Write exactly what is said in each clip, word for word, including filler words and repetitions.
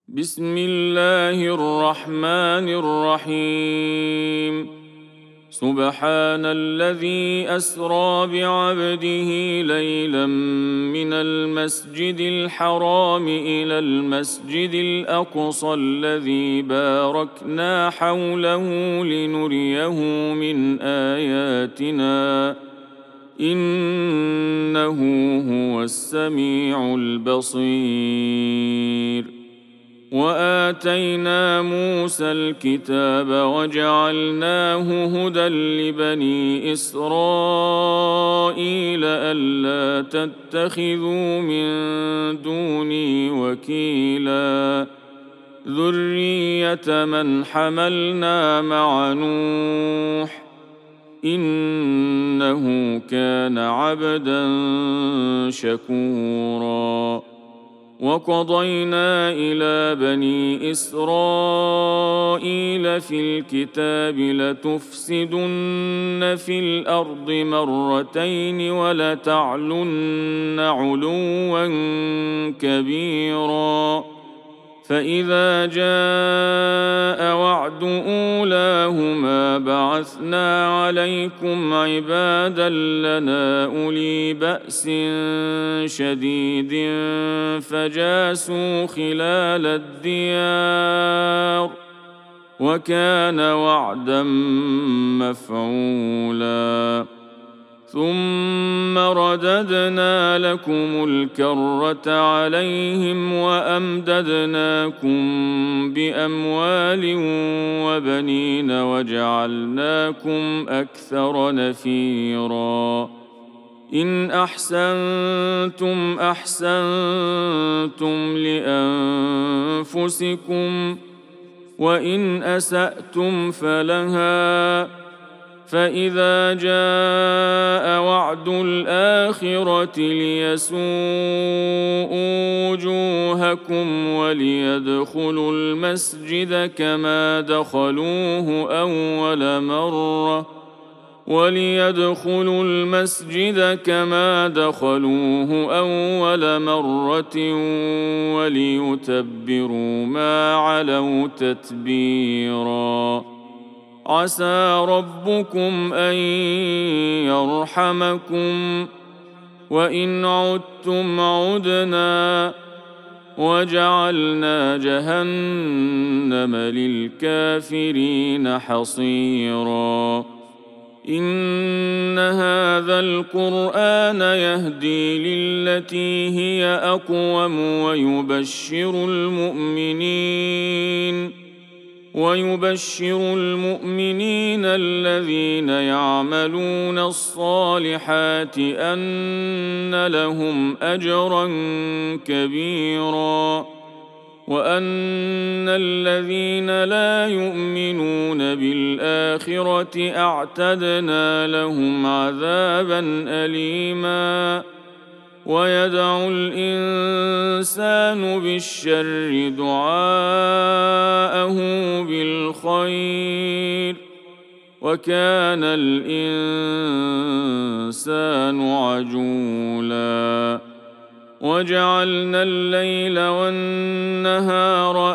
بسم الله الرحمن الرحيم. سبحان الذي أسرى بعبده ليلا من المسجد الحرام إلى المسجد الأقصى الذي باركنا حوله لنريه من آياتنا إنه هو السميع البصير. وآتينا موسى الكتاب وجعلناه هدى لبني إسرائيل ألا تتخذوا من دوني وكيلا ذرية من حملنا مع نوح إنه كان عبدا شكورا. وقضينا إلى بني إسرائيل في الكتاب لتفسدن في الأرض مرتين ولتعلن علوا كبيرا فإذا جاء وعد أولاهما بعثنا عليكم عبادا لنا أولي بأس شديد فجاسوا خلال الديار وكان وعدا مفعولا. ثم رددنا لكم الكرة عليهم وأمددناكم بأموال وبنين وجعلناكم أكثر نفيرا. إن أحسنتم أحسنتم لأنفسكم وإن أسأتم فلها فإذا جاء وعد الآخرة ليسوءوا وجوهكم وليدخلوا المسجد كما دخلوه أول مرة وليدخلوا المسجد كما دخلوه أول مرة وليتبروا ما علوا تتبيرا. عسى ربكم أن يرحمكم وإن عدتم عدنا وجعلنا جهنم للكافرين حصيرا. إن هذا القرآن يهدي للتي هي أقوم ويبشر المؤمنين ويبشر المؤمنين الذين يعملون الصالحات أن لهم أجرا كبيرا وأن الذين لا يؤمنون بالآخرة أعتدنا لهم عذابا أليما. ويدعو الإنسان بالشر دعاءه بالخير وكان الإنسان عجولا. وجعلنا الليل والنهار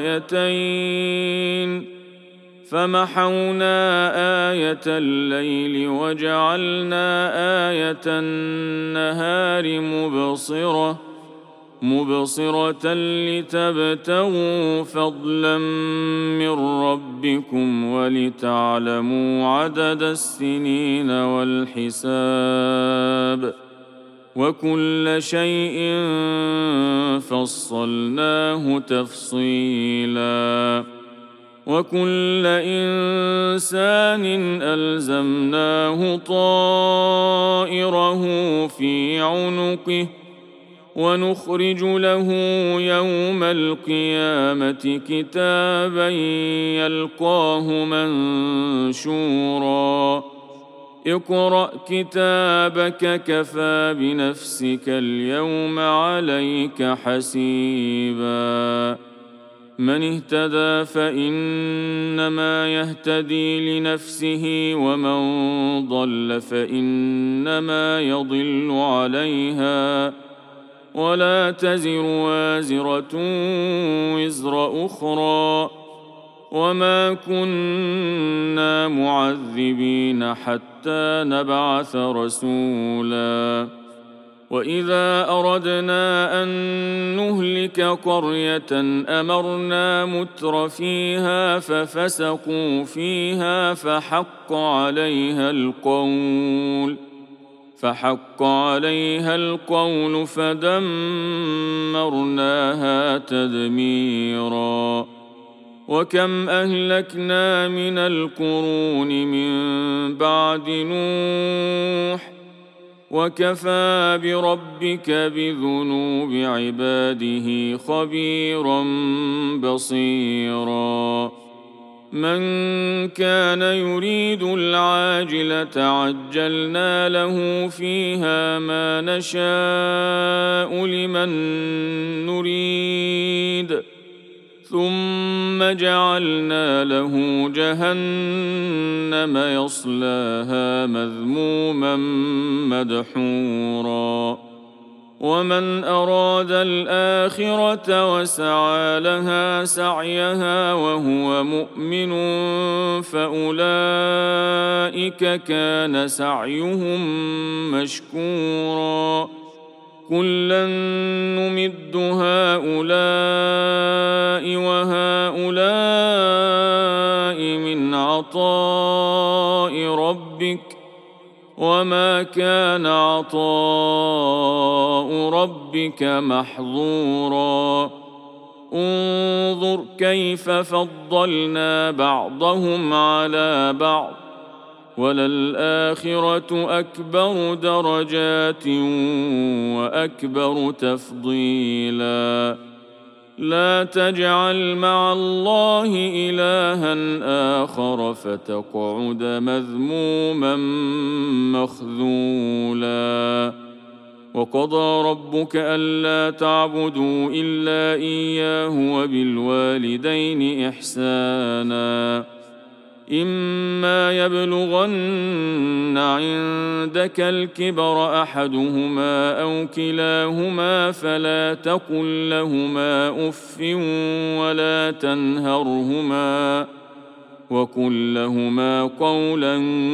آيتين فمحونا آية الليل وجعلنا آية النهار مبصرة مبصرة لتبتغوا فضلا من ربكم ولتعلموا عدد السنين والحساب وكل شيء فصلناه تفصيلا. وكل إنسان ألزمناه طائره في عنقه ونخرج له يوم القيامة كتابا يلقاه منشورا. اقرأ كتابك كفى بنفسك اليوم عليك حسيبا. من اهتدى فإنما يهتدي لنفسه ومن ضل فإنما يضل عليها ولا تزر وازرة وزر أخرى، وما كنا معذبين حتى نبعث رسولا. وإذا أردنا أن نهلك قرية أمرنا متر فيها ففسقوا فيها فحق عليها القول فحق عليها القول فدمرناها تدميرا. وكم أهلكنا من القرون من بعد نوح، وكفى بربك بذنوب عباده خبيرا بصيرا. من كان يريد العاجلة عجلنا له فيها ما نشاء لمن نريد، ثم جعلنا له جهنم يصلاها مذموما مدحورا. ومن أراد الآخرة وسعى لها سعيها وهو مؤمن فأولئك كان سعيهم مشكورا. كلا نمد هؤلاء وهؤلاء من عطاء ربك، وما كان عطاء ربك محظورا. انظر كيف فضلنا بعضهم على بعض، وللآخرة أكبر درجات وأكبر تفضيلا. لا تجعل مع الله إلها آخر فتقعد مذموما مخذولا. وقضى ربك ألا تعبدوا إلا إياه وبالوالدين إحسانا. إما يبلغن عندك الكبر أحدهما أو كلاهما فلا تقل لهما أف ولا تنهرهما، وقل لهما قولا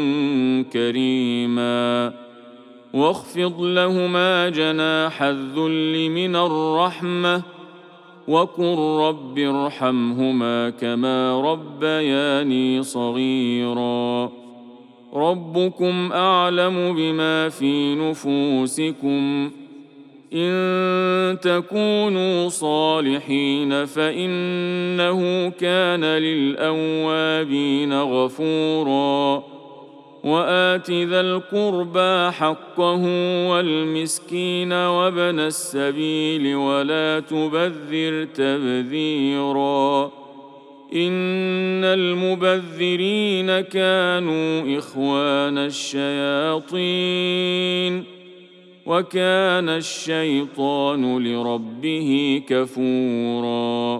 كريما. واخفض لهما جناح الذل من الرحمة، وقل رب ارحمهما كما ربياني صغيرا. ربكم أعلم بما في نفوسكم، إن تكونوا صالحين فإنه كان للأوابين غفورا. وآت ذا القربى حقه والمسكين وابن السبيل ولا تبذر تبذيرا. إن المبذرين كانوا إخوان الشياطين، وكان الشيطان لربه كفورا.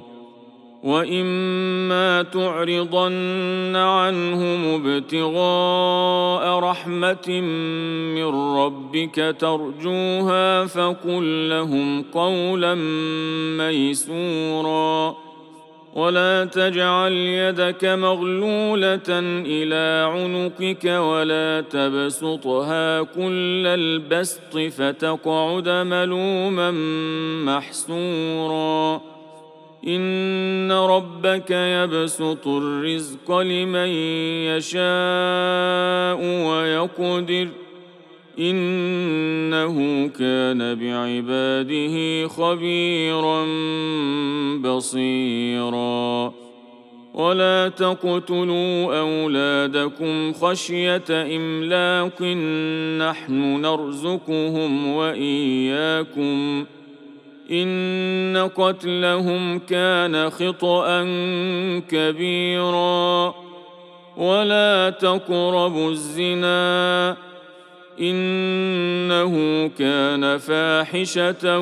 وإما تعرضن عنهم ابتغاء رحمة من ربك ترجوها فقل لهم قولا ميسورا. ولا تجعل يدك مغلولة إلى عنقك ولا تبسطها كل البسط فتقعد ملوما محسورا. إن ربك يبسط الرزق لمن يشاء ويقدر، إنه كان بعباده خبيرا بصيرا. ولا تقتلوا أولادكم خشية إملاق نحن نرزقهم وإياكم، إن قتلهم كان خطأ كبيرا. ولا تقربوا الزنا إنه كان فاحشة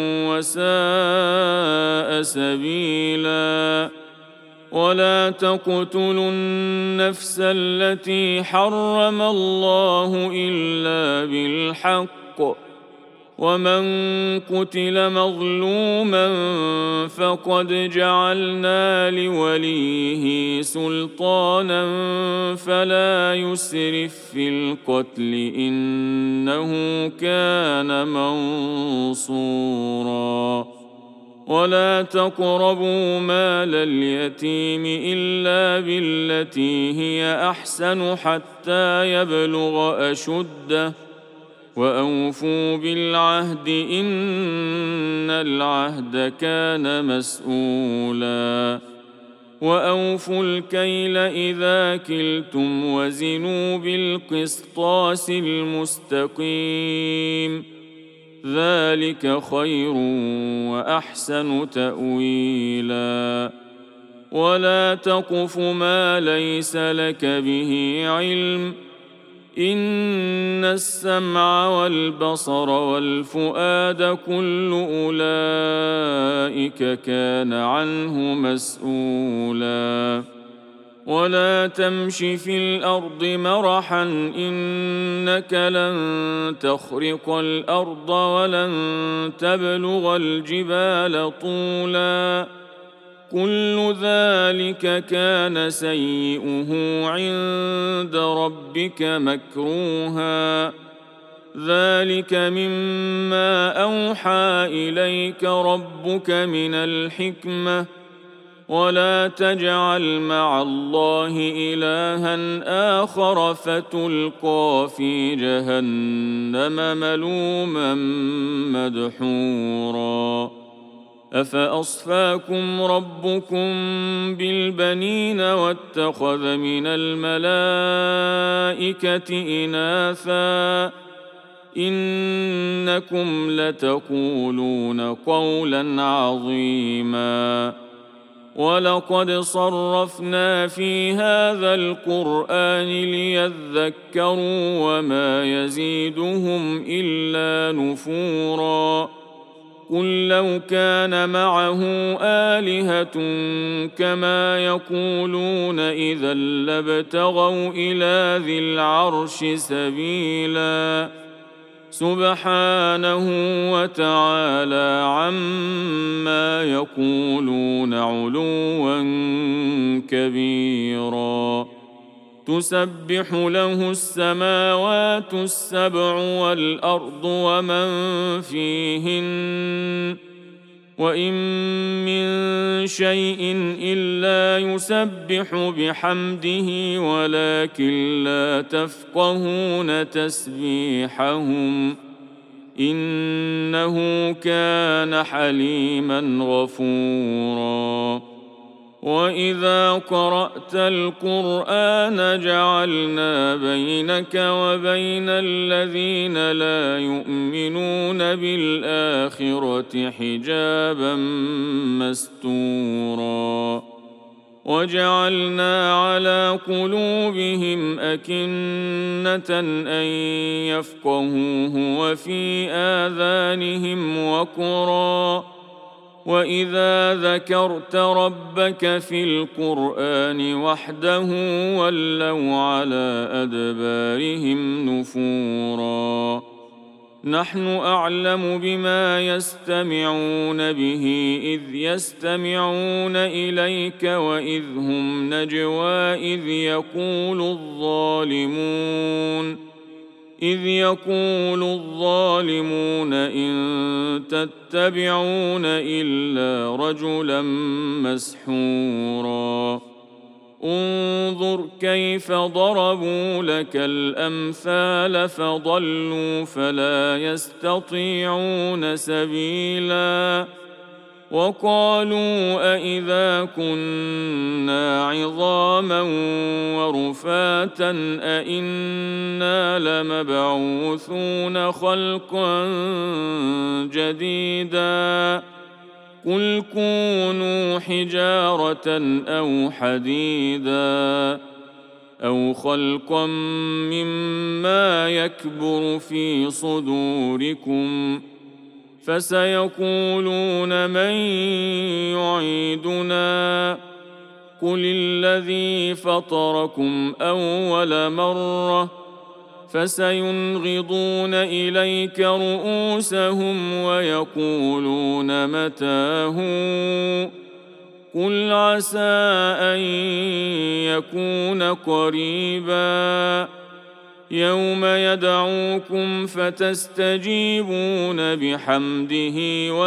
وساء سبيلا. ولا تقتلوا النفس التي حرم الله إلا بالحق، ومن قتل مظلوما فقد جعلنا لوليه سلطانا فلا يسرف في القتل إنه كان منصورا ولا تقربوا مال اليتيم إلا بالتي هي أحسن حتى يبلغ أشده وأوفوا بالعهد إن العهد كان مسؤولا وأوفوا الكيل إذا كلتم وزنوا بالقسطاس المستقيم ذلك خير وأحسن تأويلا ولا تقف ما ليس لك به علم إن السمع والبصر والفؤاد كل أولئك كان عنه مسؤولا ولا تمش في الأرض مرحا إنك لن تخرق الأرض ولن تبلغ الجبال طولا كل ذلك كان سيئه عند ربك مكروها ذلك مما أوحى إليك ربك من الحكمة ولا تجعل مع الله إلها آخر فتلقى في جهنم ملوما مدحورا أفأصفاكم ربكم بالبنين واتخذ من الملائكة إناثا إنكم لتقولون قولا عظيما ولقد صرفنا في هذا القرآن ليذكروا وما يزيدهم إلا نفورا قل لو كان معه آلهة كما يقولون إذا لابتغوا إلى ذي العرش سبيلا سبحانه وتعالى عما يقولون علوا كبيرا تسبح له السماوات السبع والأرض ومن فيهن وإن من شيء إلا يسبح بحمده ولكن لا تفقهون تسبيحهم إنه كان حليما غفورا وإذا قرأت القرآن جعلنا بينك وبين الذين لا يؤمنون بالآخرة حجابا مستورا وجعلنا على قلوبهم أكنة أن يفقهوه وفي آذانهم وقرا وإذا ذكرت ربك في القرآن وحده ولوا على أدبارهم نفورا نحن أعلم بما يستمعون به إذ يستمعون إليك وإذ هم نجوى إذ يقول الظالمون إذ يقول الظالمون إن تتبعون إلا رجلا مسحورا انظر كيف ضربوا لك الأمثال فضلوا فلا يستطيعون سبيلا وقالوا أإذا كنا عظاما ورفاتا أإنا لمبعوثون خلقا جديدا قل كونوا حجارة أو حديدا أو خلقا مما يكبر في صدوركم فسيقولون من يعيدنا قل الذي فطركم أول مرة فسينغضون إليك رؤوسهم ويقولون متى هو قل عسى أن يكون قريبا يوم يدعوكم فتستجيبون بحمده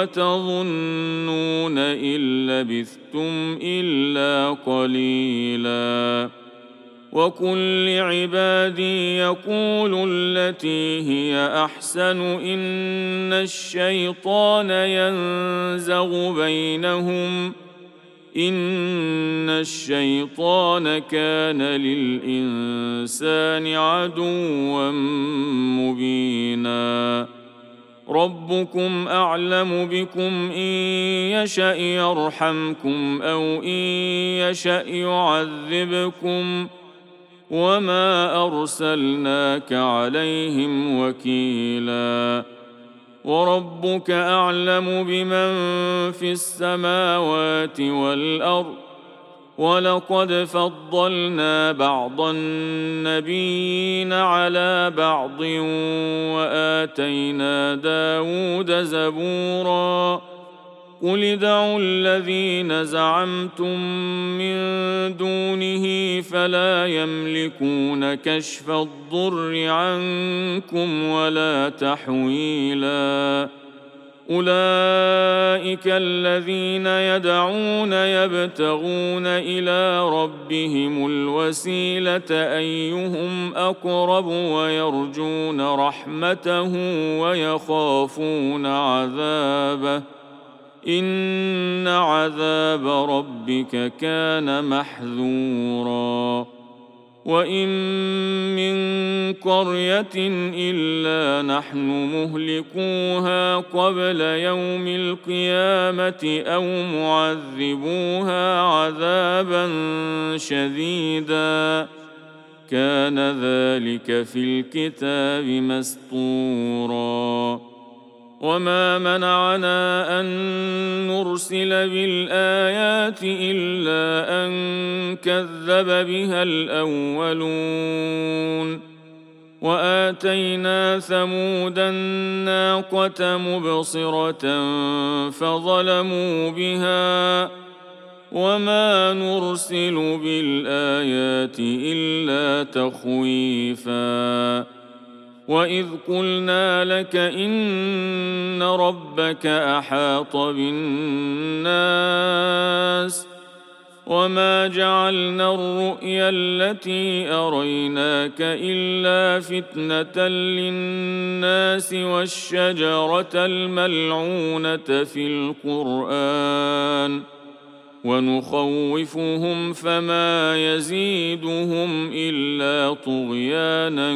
وتظنون إن لبثتم إلا قليلا وقل لعبادي يقولوا التي هي أحسن إن الشيطان ينزغ بينهم إن الشيطان كان للإنسان عدوا مبينا ربكم أعلم بكم إن يشأ يرحمكم أو إن يشأ يعذبكم وما أرسلناك عليهم وكيلا وربك أعلم بمن في السماوات والأرض ولقد فضلنا بعض النبيين على بعض وآتينا داود زبورا قل ادعوا الذين زعمتم من دونه فلا يملكون كشف الضر عنكم ولا تحويلا أولئك الذين يدعون يبتغون إلى ربهم الوسيلة أيهم أقرب ويرجون رحمته ويخافون عذابه إن عذاب ربك كان محذورا وإن من قرية إلا نحن مهلكوها قبل يوم القيامة أو معذبوها عذابا شديدا كان ذلك في الكتاب مسطورا وما منعنا أن نرسل بالآيات إلا أن كذب بها الأولون وآتينا ثمود الناقة مبصرة فظلموا بها وما نرسل بالآيات إلا تخويفا وإذ قلنا لك إن ربك أحاط بالناس وما جعلنا الرؤيا التي أريناك إلا فتنة للناس والشجرة الملعونة في القرآن ونخوفهم فما يزيدهم إلا طغيانا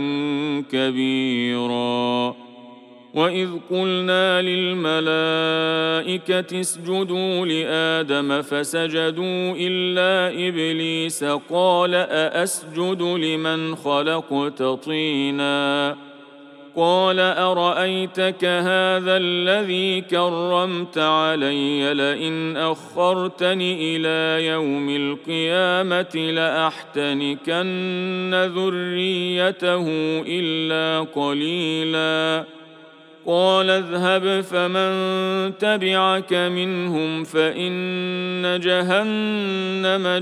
كبيرا وإذ قلنا للملائكة اسجدوا لآدم فسجدوا إلا إبليس قال أأسجد لمن خلقت طينا قال أرأيتك هذا الذي كرمت علي لئن أخرتني إلى يوم القيامة لأحتنكن ذريته إلا قليلا قال اذهب فمن تبعك منهم فإن جهنم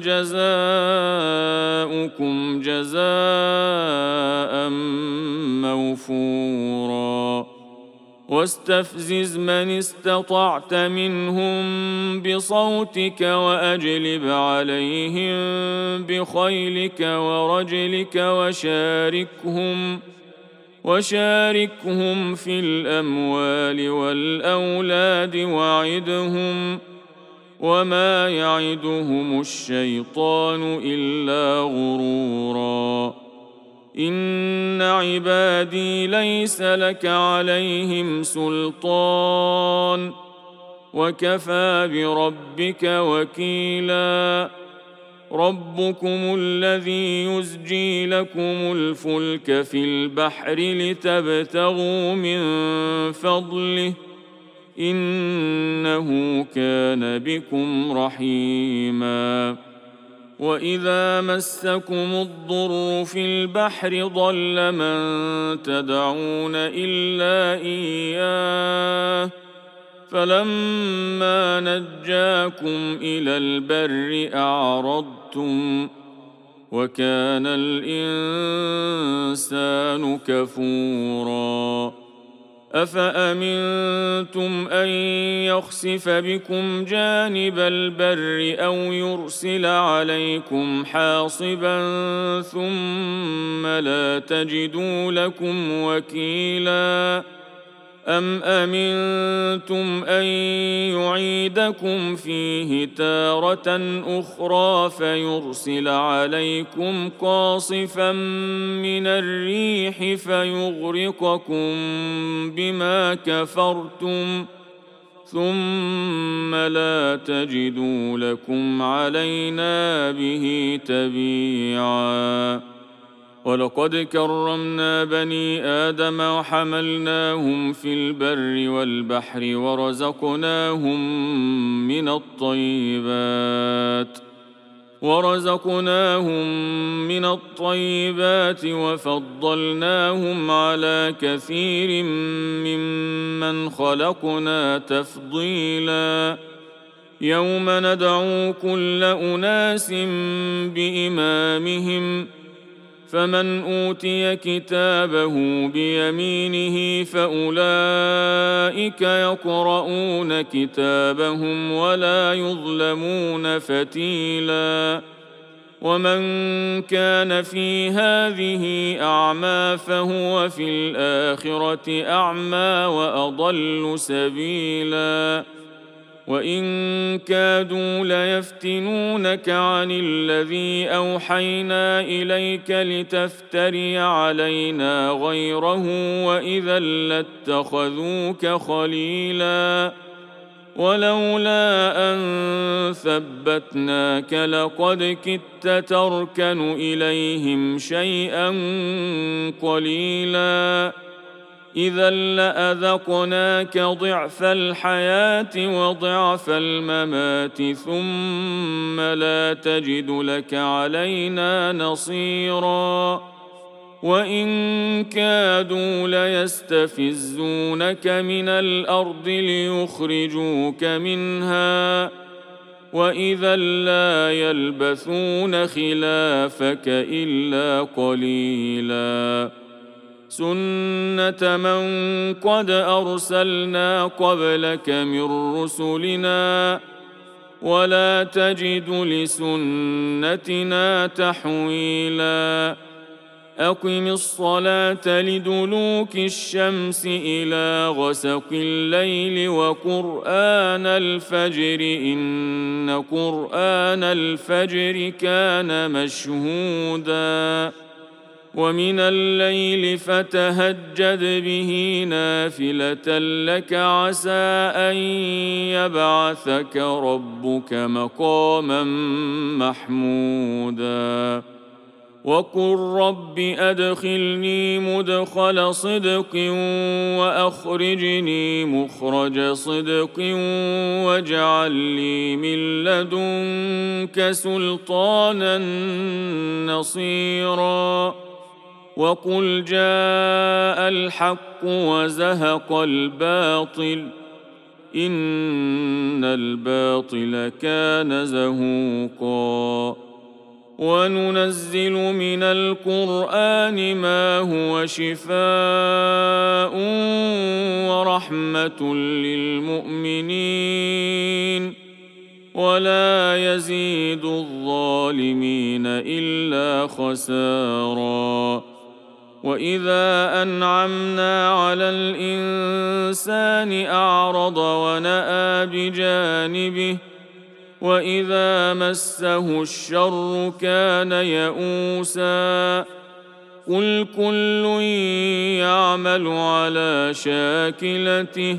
جزاؤكم جزاء موفورا واستفزز من استطعت منهم بصوتك وأجلب عليهم بخيلك ورجلك وشاركهم وشاركهم في الأموال والأولاد وعدهم وما يعدهم الشيطان إلا غرورا إن عبادي ليس لك عليهم سلطان وكفى بربك وكيلا ربكم الذي يزجي لكم الفلك في البحر لتبتغوا من فضله إنه كان بكم رحيما وإذا مسكم الضر في البحر ضل من تدعون إلا إياه فلما نجاكم إلى البر أعرضتم وكان الإنسان كفورا أفأمنتم أن يخسف بكم جانب البر أو يرسل عليكم حاصبا ثم لا تجدوا لكم وكيلا أم أمنتم أن يعيدكم فيه تارة أخرى فيرسل عليكم قاصفا من الريح فيغرقكم بما كفرتم ثم لا تجدوا لكم علينا به تبيعا ولقد كرمنا بني آدم وحملناهم في البر والبحر ورزقناهم من الطيبات ورزقناهم من الطيبات وفضلناهم على كثير ممن خلقنا تفضيلا يوم ندعو كل أناس بإمامهم فمن أوتي كتابه بيمينه فأولئك يقرؤون كتابهم ولا يظلمون فتيلا ومن كان في هذه أعمى فهو في الآخرة أعمى وأضل سبيلا وإن كادوا ليفتنونك عن الذي أوحينا إليك لتفتري علينا غيره وإذا لاتخذوك خليلا ولولا أن ثبتناك لقد كدت تركن إليهم شيئا قليلا إذا لأذقناك ضعف الحياة وضعف الممات ثم لا تجد لك علينا نصيرا وإن كادوا ليستفزونك من الأرض ليخرجوك منها وإذا لا يلبثون خلافك إلا قليلا سنة من قد أرسلنا قبلك من رسلنا ولا تجد لسنتنا تحويلا أقم الصلاة لدلوك الشمس إلى غسق الليل وقرآن الفجر إن قرآن الفجر كان مشهودا ومن الليل فتهجد به نافلة لك عسى أن يبعثك ربك مقاما محمودا وقل رب أدخلني مدخل صدق وأخرجني مخرج صدق واجعل لي من لدنك سلطانا نصيرا وقل جاء الحق وزهق الباطل إن الباطل كان زهوقا وننزل من القرآن ما هو شفاء ورحمة للمؤمنين ولا يزيد الظالمين إلا خسارا وإذا أنعمنا على الإنسان أعرض ونأى بجانبه وإذا مسه الشر كان يئوسا قل كل يعمل على شاكلته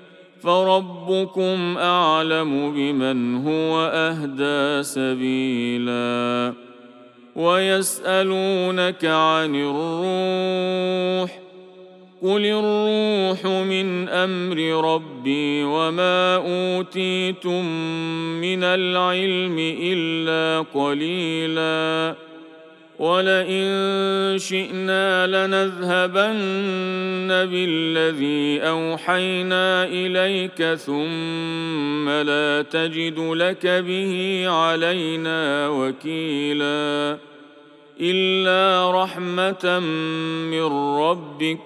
فربكم أعلم بمن هو أهدى سبيلا ويسألونك عن الروح قل الروح من أمر ربي وما أوتيتم من العلم إلا قليلا ولئن شئنا لنذهبن بالذي أوحينا إليك ثم لا تجد لك به علينا وكيلا إلا رحمة من ربك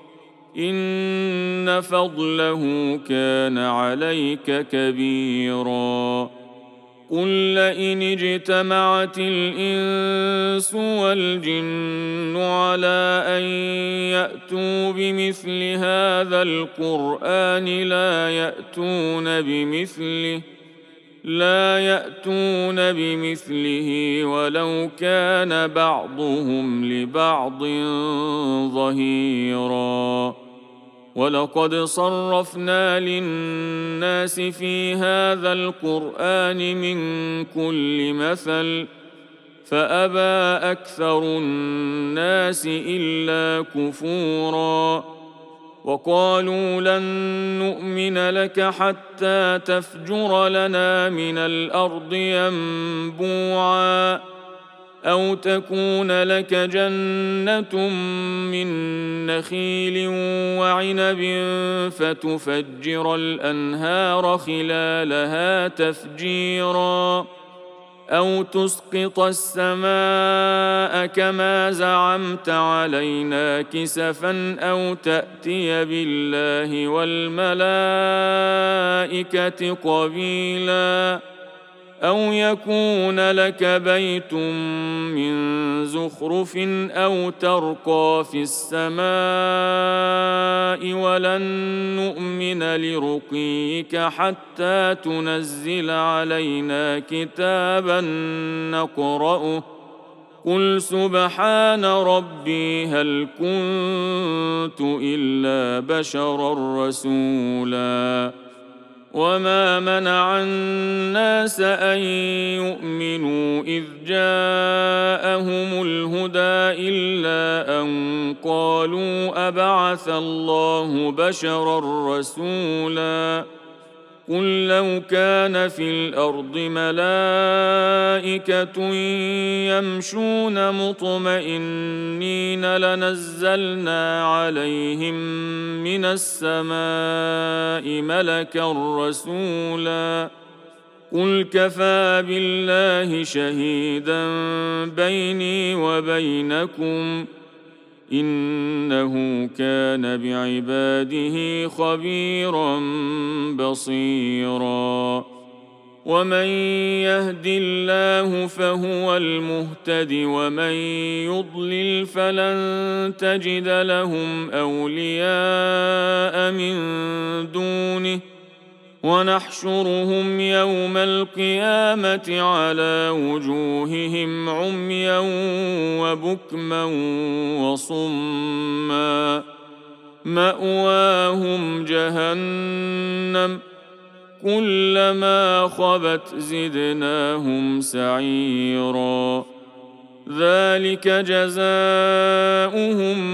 إن فضله كان عليك كبيرا قل لئن اجتمعت الإنس والجن على أن يأتوا بمثل هذا القرآن لا يأتون بمثله لا يأتون بمثله ولو كان بعضهم لبعض ظهيرا ولقد صرفنا للناس في هذا القرآن من كل مثل فأبى أكثر الناس إلا كفورا وقالوا لن نؤمن لك حتى تفجر لنا من الأرض ينبوعا أو تكون لك جنة من نخيل وعنب فتفجر الأنهار خلالها تفجيرا أو تسقط السماء كما زعمت علينا كسفا أو تأتي بالله والملائكة قبيلا أو يكون لك بيت من زخرف أو ترقى في السماء ولن نؤمن لرقيك حتى تنزل علينا كتابا نقرأه قل سبحان ربي هل كنت إلا بشرا رسولا وما منع الناس أن يؤمنوا إذ جاءهم الهدى إلا أن قالوا أبعث الله بشرا رسولا قل لو كان في الأرض ملائكة يمشون مطمئنين لنزلنا عليهم من السماء ملكا رسولا قل كفى بالله شهيدا بيني وبينكم إنه كان بعباده خبيرا بصيرا ومن يهد الله فهو المهتد ومن يضلل فلن تجد لهم أولياء من دونه ونحشرهم يوم القيامة على وجوههم عميا وبكما وصما مأواهم جهنم كلما خبت زدناهم سعيرا ذلك جزاؤهم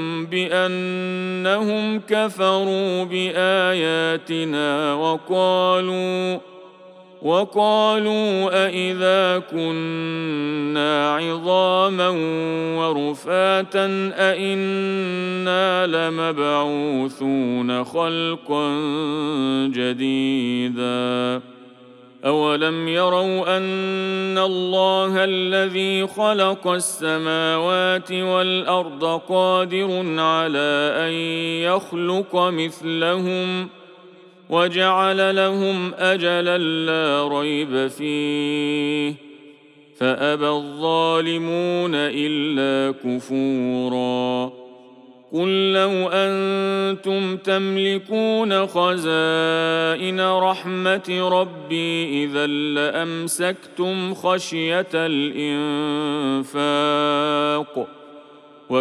بأنهم كفروا بآياتنا وقالوا وقالوا أإذا كنا عظاما ورفاتا أإنا لمبعوثون خلقا جديدا أولم يروا أن الله الذي خلق السماوات والأرض قادر على أن يخلق مثلهم وجعل لهم أجلا لا ريب فيه فأبى الظالمون إلا كفورا قل لو أنتم تملكون خزائن رحمة ربي إذا لأمسكتم خشية الإنفاق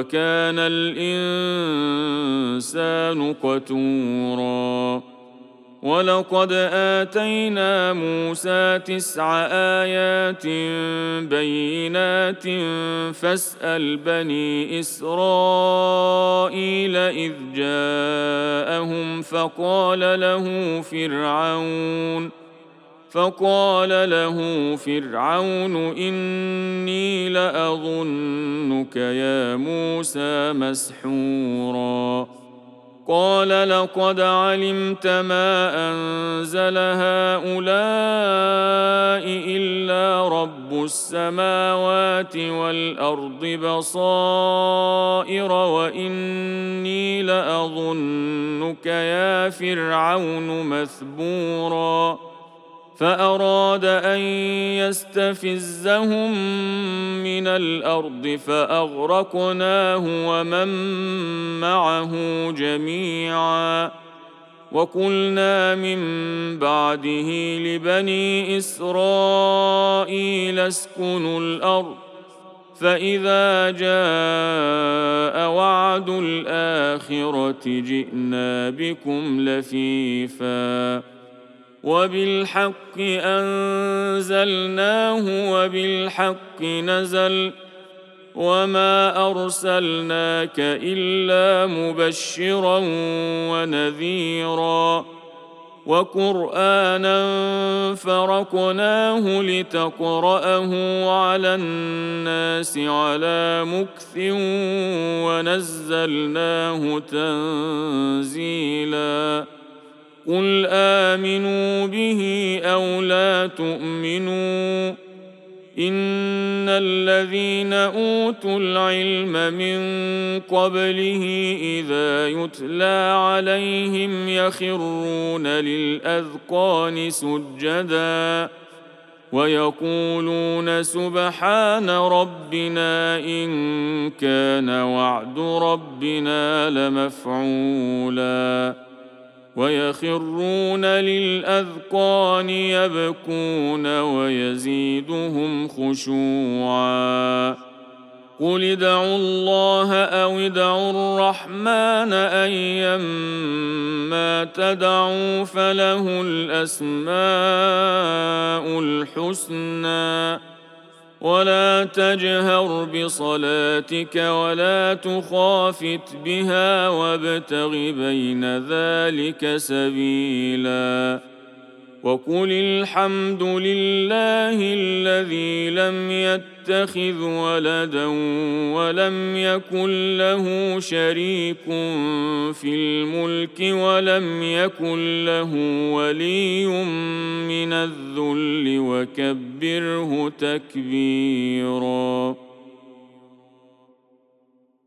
وكان الإنسان قتورا ولقد آتينا موسى تسع آيات بينات فاسأل بني إسرائيل إذ جاءهم فقال له فرعون فقال له فرعون إني لأظنك يا موسى مسحورا قال لقد علمت ما أنزل هؤلاء إلا رب السماوات والأرض بصائر وإني لأظنك يا فرعون مثبورا فأراد أن يستفزهم من الأرض فأغرقناه ومن معه جميعا وقلنا من بعده لبني إسرائيل اسكنوا الأرض فإذا جاء وعد الآخرة جئنا بكم لفيفا وبالحق أنزلناه وبالحق نزل وما أرسلناك إلا مبشرا ونذيرا وقرآنا فرقناه لتقرأه على الناس على مكث ونزلناه تنزيلا قل آمنوا به أو لا تؤمنوا إن الذين أوتوا العلم من قبله إذا يتلى عليهم يخرون للأذقان سجدا ويقولون سبحان ربنا إن كان وعد ربنا لمفعولا ويخرون للأذقان يبكون ويزيدهم خشوعا قل ادعوا الله أو ادعوا الرحمن أيما تدعوا فله الأسماء الحسنى ولا تجهر بصلاتك ولا تخافت بها وابتغ بين ذلك سبيلا وقل الحمد لله الذي لم يتخذ ولدا ولم يكن له شريك في الملك ولم يكن له ولي من الذل وكبره تكبيرا.